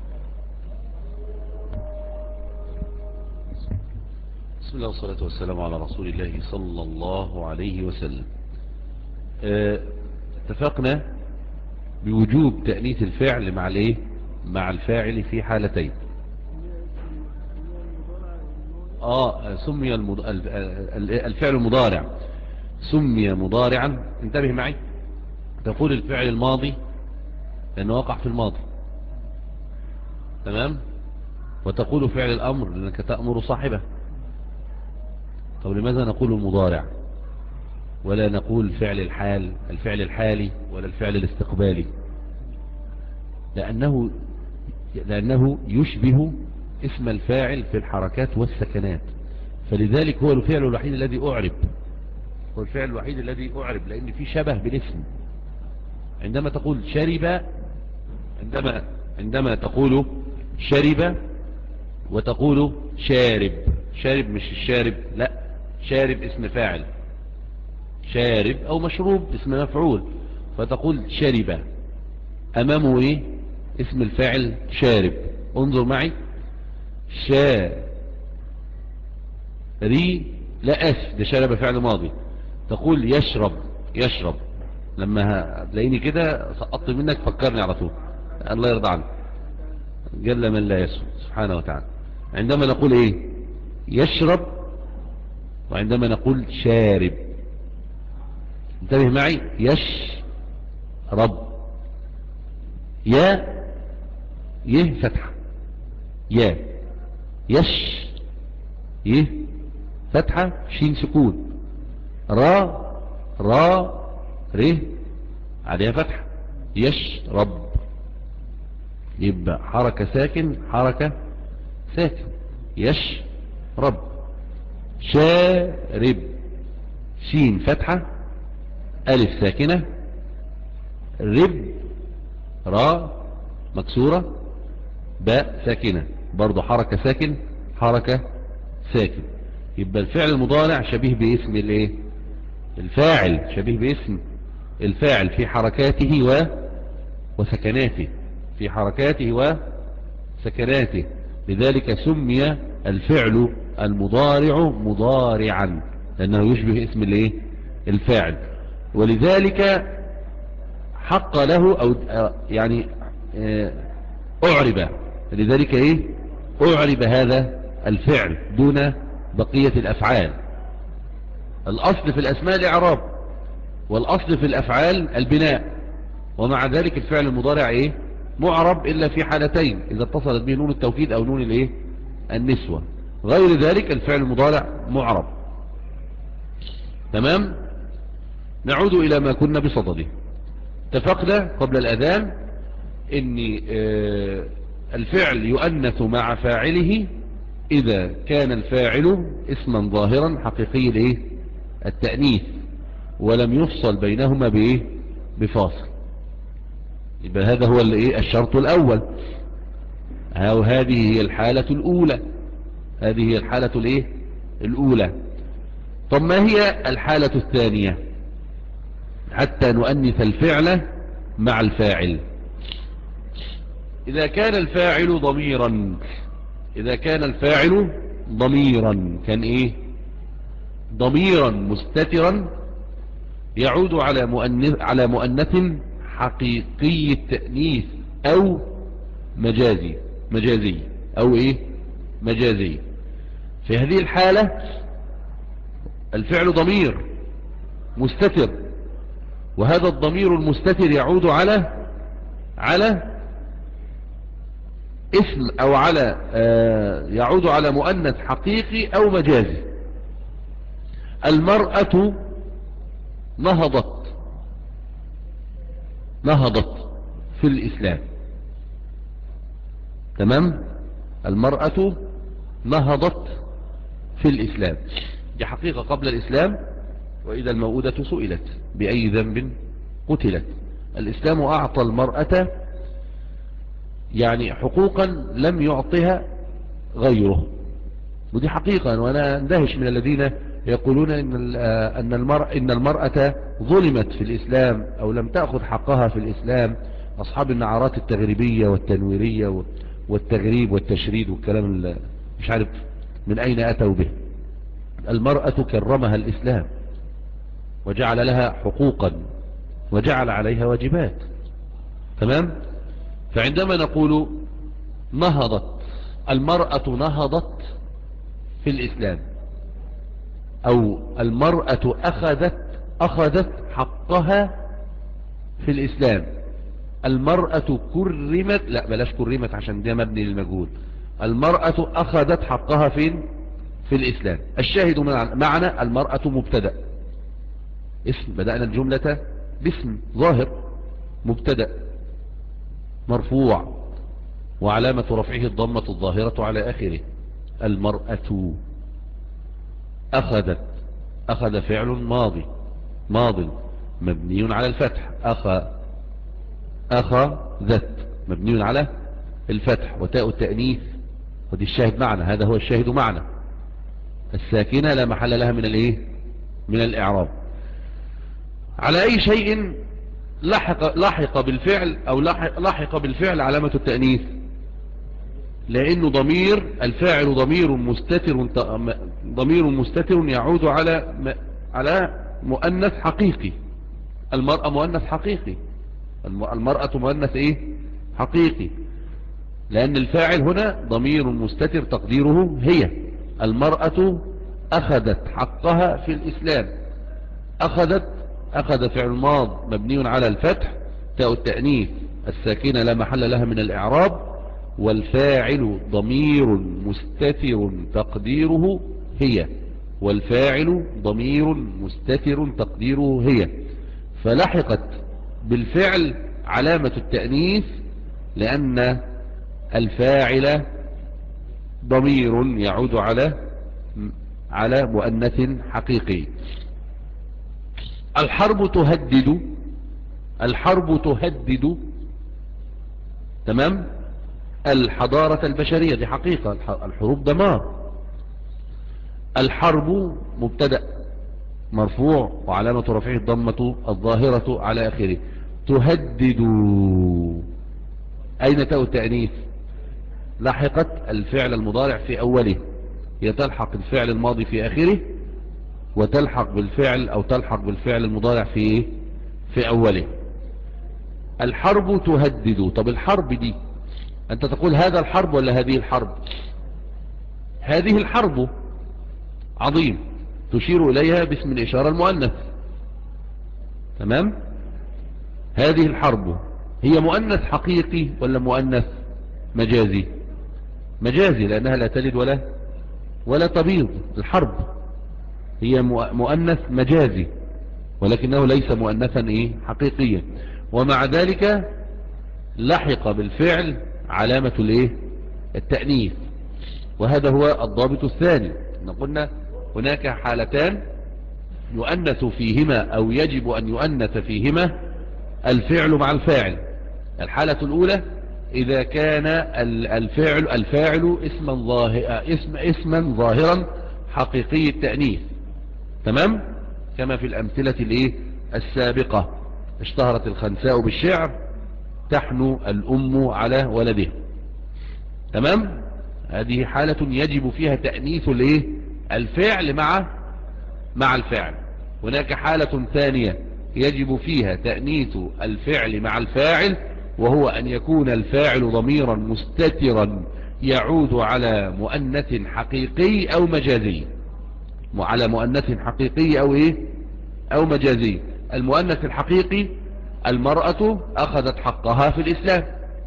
بسم الله والصلاة والسلام على رسول الله صلى الله عليه وسلم. آه اتفقنا بوجوب تأنيث الفعل مع الايه مع الفاعل في حالتين. اه سمي المض... الفعل المضارع سمي مضارعا. انتبه معي، تقول الفعل الماضي لأنه وقع في الماضي، تمام، وتقول فعل الأمر لأنك تأمر صاحبه. طب لماذا نقول المضارع ولا نقول فعل الحال الفعل الحالي ولا الفعل الاستقبالي؟ لأنه لأنه يشبه اسم الفاعل في الحركات والسكنات، فلذلك هو الفعل الوحيد الذي أعرب هو الفعل الوحيد الذي أعرب لأن في شبه بالاسم. عندما تقول شرب عندما عندما تقول شرب وتقول شارب. شارب مش الشارب، لا، شارب اسم فاعل، شارب أو مشروب اسم مفعول، فتقول شرب أمامه إيه اسم الفاعل شارب. انظر معي، شاري لا أس ده شارب فعل ماضي. تقول يشرب يشرب، لما هتلاقيني كده سقطت منك فكرني على طول، الله يرضى عنك، جل من لا يسهو سبحانه وتعالى. عندما نقول ايه يشرب وعندما نقول شارب، انتبه معي، يشرب يا يه فتحة يا يش يه فتحة شين سكون را را ره عليها فتحة يشرب، يبقى حركة ساكن حركة ساكن يشرب. شارب شين فتحة ألف ساكنة رب را مكسورة باء ساكنة برضو حركة ساكن حركة ساكن. يبقى الفعل المضارع شبيه باسم الايه الفاعل شبيه باسم الفاعل في حركاته و وسكناته في حركاته وسكناته. لذلك سمي الفعل المضارع مضارعا لأنه يشبه اسم الايه الفاعل، ولذلك حق له أو يعني أعرب. لذلك ايه أعرب هذا الفعل دون بقية الأفعال. الأصل في الأسماء الإعراب والأصل في الأفعال البناء، ومع ذلك الفعل المضارع ايه معرب إلا في حالتين، إذا اتصلت به نون التوكيد أو نون الايه النسوة. غير ذلك الفعل المضارع معرب. تمام. نعود إلى ما كنا بصدده. اتفقنا قبل الأذان ان اه الفعل يؤنث مع فاعله إذا كان الفاعل اسما ظاهرا حقيقي الايه التأنيث، ولم يفصل بينهما بإيه بفاصل. يبقى هذا هو الإيه الشرط الأول، أو هذه هي الحالة الأولى. هذه هي الحالة الإيه الأولى. طب ما هي الحالة الثانية؟ حتى نؤنث الفعل مع الفاعل. إذا كان الفاعل ضميرا إذا كان الفاعل ضميرا كان إيه ضميرا مستترا يعود على مؤنث على مؤنث حقيقي التأنيث أو مجازي مجازي أو إيه مجازي. في هذه الحالة الفعل ضمير مستتر، وهذا الضمير المستتر يعود على على اسم أو على آه يعود على مؤنث حقيقي أو مجازي. المرأة نهضت نهضت في الإسلام. تمام. المرأة نهضت في الإسلام، دي حقيقة قبل الإسلام. وإذا الموءودة سئلت بأي ذنب قتلت. الإسلام أعطى المرأة يعني حقوقا لم يعطها غيره، ودي حقيقة. وأنا اندهش من الذين يقولون إن أن المرأة إن المرأة ظلمت في الإسلام أو لم تأخذ حقها في الإسلام. أصحاب النعرات التغريبية والتنويرية والتغريب والتشريد والكلام مش عارف من أين أتوا به. المرأة كرمها الإسلام وجعل لها حقوقا وجعل عليها واجبات. تمام. فعندما نقول نهضت المرأة نهضت في الإسلام، أو المرأة أخذت أخذت حقها في الإسلام. المرأة كرمت، لا بلاش كرمت عشان ده مبني للمجهول. المرأة أخذت حقها فين؟ في الإسلام. الشاهد معنا المرأة مبتدأ اسم، بدأنا الجملة باسم ظاهر مبتدأ مرفوع وعلامة رفعه الضمة الظاهرة على آخره. المرأة أخذت، أخذ فعل ماضي ماض مبني على الفتح. أخ أخذت مبني على الفتح، وتاء التأنيث ودي الشاهد معنا، هذا هو الشاهد معنا. الساكنة لا محل لها من الايه من الإعراب. على أي شيء لحق لحق بالفعل أو لحق, لحق بالفعل علامة التأنيث؟ لأنه ضمير الفاعل ضمير مستتر ضمير مستتر يعود على على مؤنث حقيقي. المرأة مؤنث حقيقي، المرأة مؤنث ايه حقيقي، لأن الفاعل هنا ضمير مستتر تقديره هي. المرأة أخذت حقها في الإسلام. أخذت أخذ فعل ماض مبني على الفتح، تاء التأنيث الساكنة لا محل لها من الإعراب، والفاعل ضمير مستتر تقديره هي. والفاعل ضمير مستتر تقديره هي، فلحقت بالفعل علامة التأنيث لأن الفاعل ضمير يعود على على مؤنث حقيقي. الحرب تهدد الحرب تهدد تمام الحضارة البشرية، دي حقيقة. الحروب دمار. الحرب مبتدأ مرفوع وعلامة رفعه الضمة الظاهرة على آخره. تهدد أين تاء التأنيث؟ لحقت الفعل المضارع في أوله، هي تلحق الفعل الماضي في آخره، وتلحق بالفعل أو تلحق بالفعل المضارع في في أوله. الحرب تهدد. طب الحرب دي أنت تقول هذا الحرب ولا هذه الحرب؟ هذه الحرب عظيم تشير إليها باسم الإشارة المؤنث. تمام. هذه الحرب هي مؤنث حقيقي ولا مؤنث مجازي؟ مجازي، لأنها لا تلد ولا ولا تبيض. الحرب هي مؤنث مجازي ولكنه ليس مؤنثا ايه حقيقيا. ومع ذلك لحق بالفعل علامة الايه التأنيث، وهذا هو الضابط الثاني. قلنا هناك حالتان يؤنث فيهما أو يجب أن يؤنث فيهما الفعل مع الفاعل. الحالة الأولى إذا كان الفعل الفاعل اسما ظاهر اسم اسما ظاهرا حقيقي التأنيث، تمام، كما في الأمثلة الايه السابقة. اشتهرت الخنساء بالشعر تحنو الأم على ولدها، تمام. هذه حالة يجب فيها تأنيث الايه الفعل مع مع الفاعل. هناك حالة ثانية يجب فيها تأنيث الفعل مع الفاعل، وهو أن يكون الفاعل ضميرا مستترا يعود على مؤنث حقيقي أو مجازي، على مؤنث حقيقي أو إيه أو مجازي. المؤنث الحقيقي المرأة أخذت حقها في الإسلام.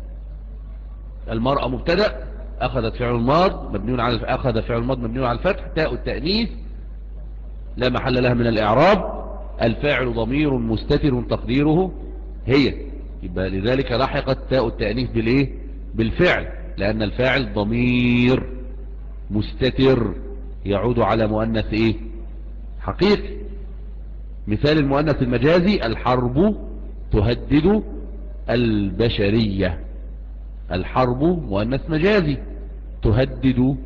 المرأة مبتدأ، أخذت فعل الماض مبني على أخذ فعل الماض مبني على الفتح، تاء التأنيث لا محل لها من الإعراب، الفاعل ضمير مستتر تقديره هي، يبقى لذلك لحقت تاء التأنيث بالإيه بالفعل، لأن الفاعل ضمير مستتر يعود على مؤنث إيه حقيقي. مثال المؤنث المجازي: الحرب تهدد البشرية. الحرب مؤنث مجازي، تهدد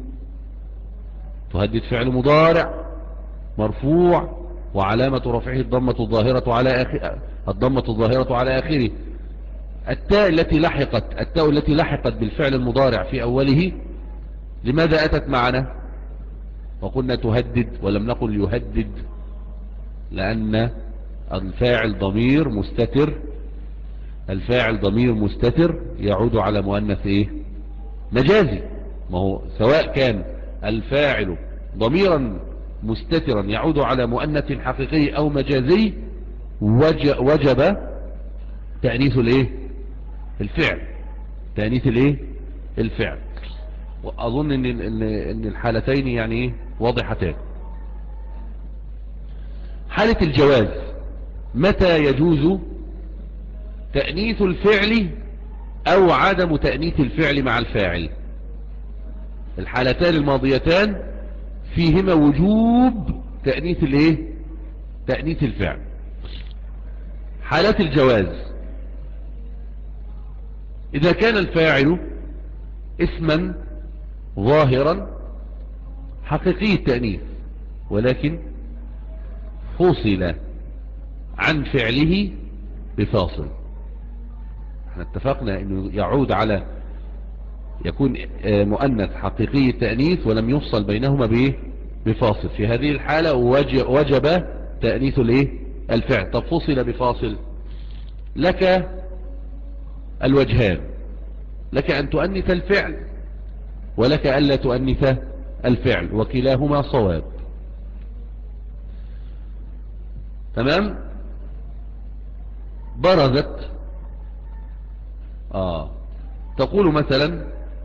تهدد فعل مضارع مرفوع وعلامة رفعه الضمة الظاهرة على آخر الضمة الظاهرة على آخره. التاء التي لحقت التاء التي لحقت بالفعل المضارع في أوله لماذا أتت معنا وقلنا تهدد ولم نقل يهدد؟ لأن الفاعل ضمير مستتر الفاعل ضمير مستتر يعود على مؤنث ايه مجازي. ما هو سواء كان الفاعل ضميرا مستترا يعود على مؤنث حقيقي او مجازي وجب تأنيث الايه الفعل تأنيث الايه الفعل. واظن ان ان الحالتين يعني ايه واضحتان. حالة الجواز: متى يجوز تأنيث الفعل او عدم تأنيث الفعل مع الفاعل؟ الحالتان الماضيتان فيهما وجوب تأنيث الايه تأنيث الفعل. حالات الجواز: اذا كان الفاعل اسما ظاهرا حقيقي التأنيث ولكن فصل عن فعله بفاصل. احنا اتفقنا انه يعود على يكون مؤنث حقيقي التأنيث ولم يفصل بينهما بايه بفاصل. في هذه الحالة وجب تأنيث الايه الفعل. طب فصل بفاصل، لك الوجهان: لك ان تؤنث الفعل ولك الا تؤنث الفعل، وكلاهما صواب، تمام. برزت آه تقول مثلا: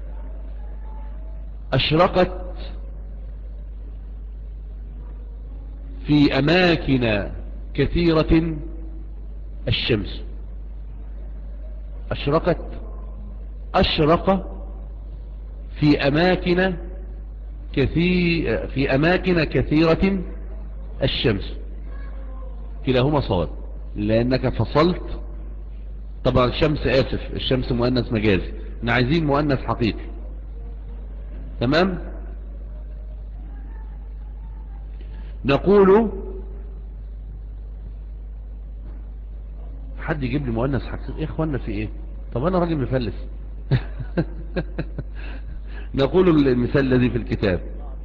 أشرقت في أماكن كثيرة الشمس. أشرقت أشرق في أماكن كثير في أماكن كثيرة الشمس، كلاهما صواب لأنك فصلت. طبعا الشمس آسف الشمس مؤنث مجازي، احنا عايزين مؤنث حقيقي، تمام. نقول حد يجيب لي مؤنث حقيقي يا اخوانا في ايه؟ طب انا راجل مفلس. نقول المثال الذي في الكتاب: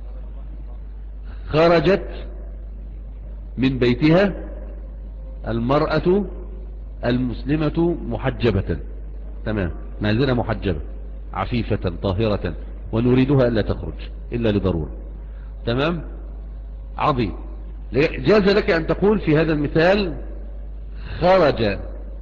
خرجت من بيتها المرأة المسلمة محجبة، تمام، نازلة محجبة عفيفة طاهرة ونريدها ألا تخرج إلا لضرورة، تمام، عظيم. جاز لك أن تقول في هذا المثال: خرج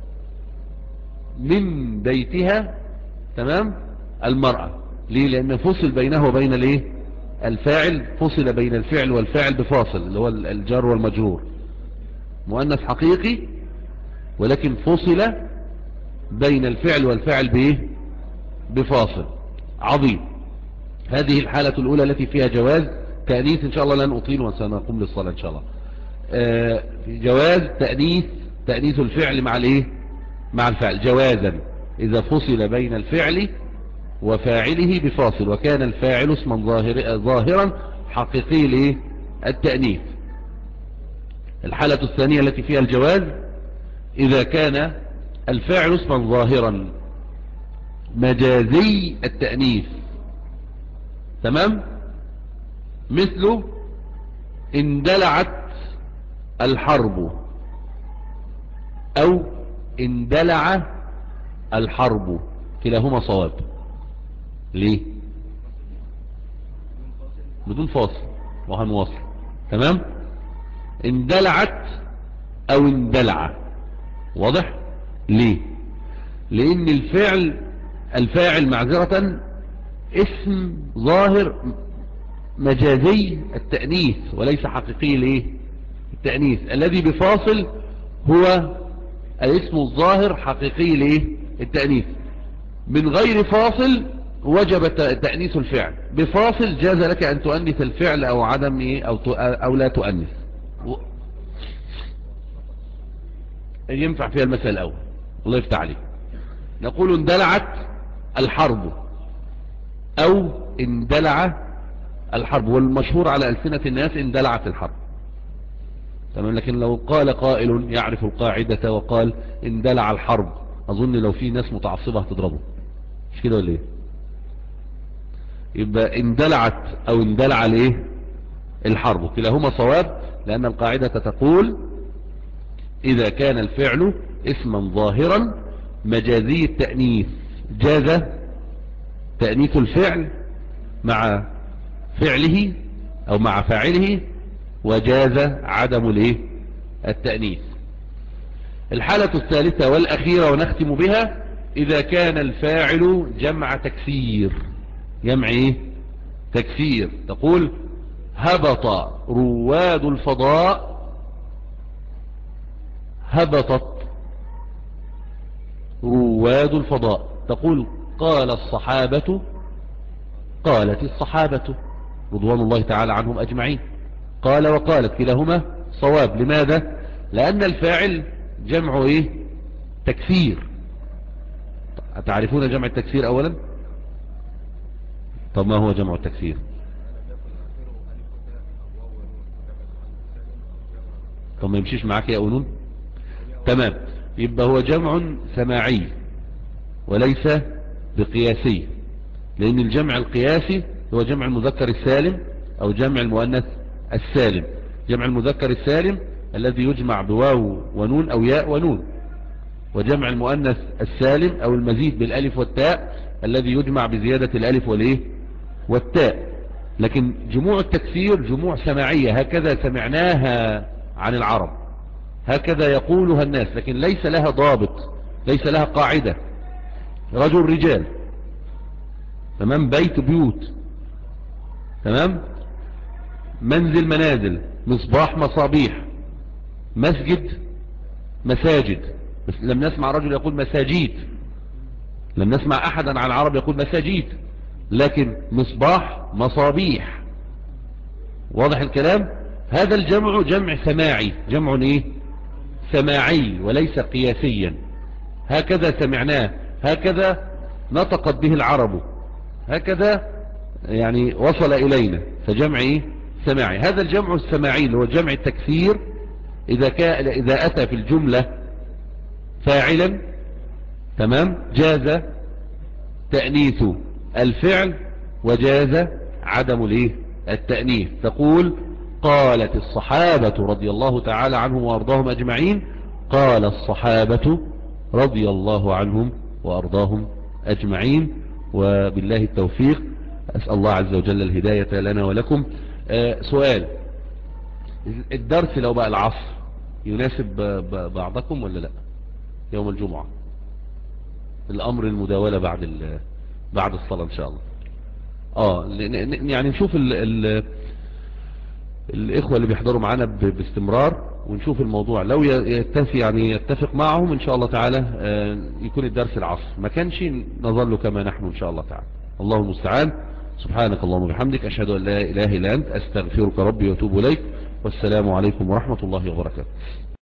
من بيتها، تمام، المرأة. ليه؟ لأن فصل بينه وبين الايه الفاعل، فصل بين الفعل والفاعل بفاصل اللي هو الجار والمجرور، مؤنث حقيقي ولكن فصل بين الفعل والفاعل بايه بفاصل، عظيم. هذه الحالة الأولى التي فيها جواز تأنيث. إن شاء الله لن أطيل وسنقوم للصلاة إن شاء الله. آه في جواز تأنيث تأنيث الفعل مع الايه مع الفعل جوازا اذا فصل بين الفعل وفاعله بفاصل وكان الفاعل اسما ظاهر ظاهرا حقيقي لايه التأنيث. الحالة الثانية التي فيها الجواز إذا كان الفاعل اسما ظاهرا مجازي التأنيث. تمام. مثل اندلعت الحرب أو اندلع الحرب، كلاهما صواب. ليه؟ بدون فاصل وهنواصل. تمام. اندلعت او اندلع، واضح؟ ليه؟ لان الفعل الفاعل معذرة اسم ظاهر مجازي التأنيث وليس حقيقي ليه التأنيث. الذي بفاصل هو الاسم الظاهر حقيقي ليه التأنيث. من غير فاصل وجب تأنيث الفعل، بفاصل جاز لك ان تؤنث الفعل او عدم ايه او, أو لا تؤنث. ينفع فيها المثال الاول. الله يفتح عليك. نقول اندلعت الحرب او اندلع الحرب، والمشهور على ألسنة الناس اندلعت الحرب. تمام. لكن لو قال قائل يعرف القاعدة وقال اندلع الحرب، اظن لو في ناس متعصبة هتضربه، مش كده ولا ايه؟ يبقى اندلعت او اندلع ليه الحرب، كلاهما صواب، لان القاعدة تقول اذا كان الفعل اسما ظاهرا مجازي التأنيث جاز تأنيث الفعل مع فعله او مع فاعله، وجاز عدم الايه التأنيث. الحالة الثالثة والأخيرة ونختم بها إذا كان الفاعل جمع تكسير. جمع ايه تكسير. تقول هبط رواد الفضاء، هبطت رواد الفضاء. تقول قال الصحابة، قالت الصحابة رضوان الله تعالى عنهم أجمعين. قال وقالت كلاهما صواب. لماذا؟ لأن الفاعل جمع ايه تكسير. تعرفون جمع التكسير أولا؟ طب ما هو جمع التكسير؟ طب ما يمشيش معاك يا أونون؟ تمام. يبقى هو جمع سماعي وليس بقياسي، لأن الجمع القياسي هو جمع المذكر السالم أو جمع المؤنث السالم. جمع المذكر السالم الذي يجمع بواو ونون أو ياء ونون، وجمع المؤنث السالم أو المزيد بالألف والتاء الذي يجمع بزيادة الألف والإيه والتاء. لكن جموع التكسير جموع سماعية، هكذا سمعناها عن العرب، هكذا يقولها الناس، لكن ليس لها ضابط، ليس لها قاعدة. رجل رجال، تمام، بيت بيوت، تمام، منزل منازل، مصباح مصابيح، مسجد مساجد. بس لم نسمع رجل يقول مساجيد، لم نسمع احدا عن العرب يقول مساجيد، لكن مصباح مصابيح. واضح الكلام؟ هذا الجمع جمع سماعي، جمع ايه سماعي وليس قياسيا. هكذا سمعناه، هكذا نطقت به العرب، هكذا يعني وصل الينا، فجمع ايه سماعي. هذا الجمع السماعي اللي هو جمع التكسير اذا كان اذا اتى في الجملة فاعلا، تمام، جاز تأنيث الفعل وجاز عدم الايه التأنيث. تقول قالت الصحابة رضي الله تعالى عنهم وارضاهم اجمعين، قال الصحابة رضي الله عنهم وارضاهم اجمعين. وبالله التوفيق، اسأل الله عز وجل الهداية لنا ولكم. آه سؤال، الدرس لو بقى العصر يناسب بعضكم ولا لا؟ يوم الجمعة الامر المداولة بعد بعد الصلاة ان شاء الله. اه يعني نشوف ال ال الاخوة اللي بيحضروا معانا باستمرار، ونشوف الموضوع لو يتفق يعني يتفق معهم ان شاء الله تعالى آه يكون الدرس العصر، ما كانش نظل كما نحن ان شاء الله تعالى. الله المستعان. سبحانك اللهم وبحمدك، اشهد ان لا اله الا انت، استغفرك ربي واتوب اليك. والسلام عليكم ورحمة الله وبركاته.